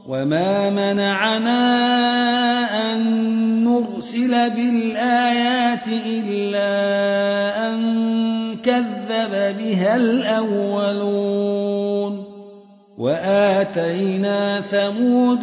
وما منعنا أن نرسل بالآيات إلا أن كذب بها الأولون وآتينا ثمود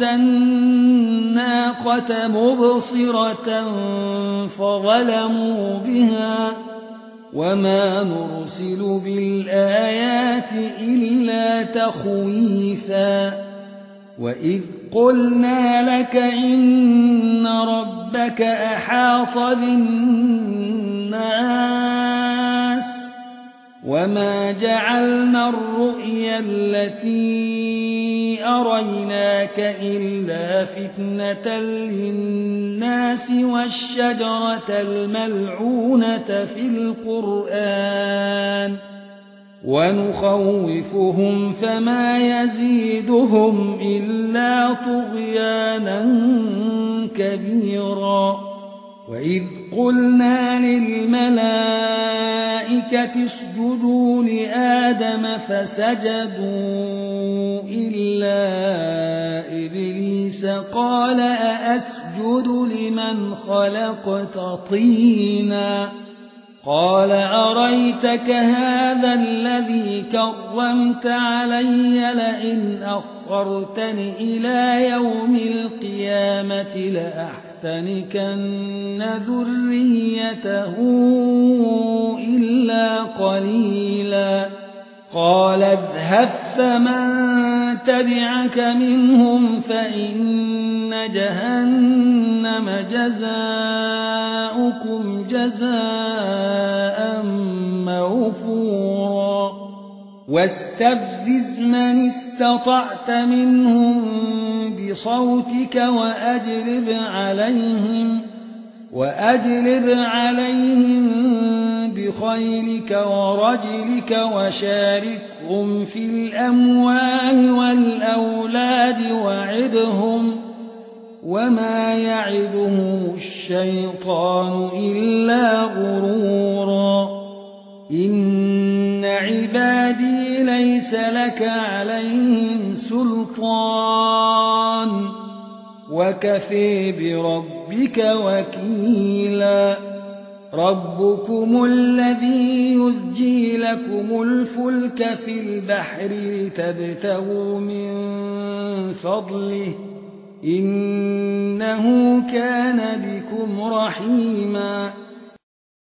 الناقة مبصرة فظلموا بها وما نرسل بالآيات إلا تخويفا وإذ قلنا لك إن ربك أحاط بالناس وما جعلنا الرؤيا التي أريناك إلا فتنة للناس والشجرة الملعونة في القرآن ونخوفهم فما يزيدهم إلا طغيانا كبيرا وإذ قلنا للملائكة اسجدوا لآدم فسجدوا إلا إبليس قال أأسجد لمن خلقت طينا قال أريتك هذا الذي كرمت علي لئن أخرتني إلى يوم القيامة لأحتنكن ذريته إلا قليلا قال اذهب فمن تبعك منهم فإن جهنم جزاؤكم جزاء موفورا واستفزز من استطعت منهم بصوتك وأجلب عليهم بخيلك ورجلك وشاركهم في الأموال والأولاد وعدهم وما يعدهم الشيطان إلا غرورا إن عبادي ليس لك عليهم سلطان وكفى بربك وكيلا ربكم الذي يزجي لكم الفلك في البحر لتبتغوا من فضله إنه كان بكم رحيما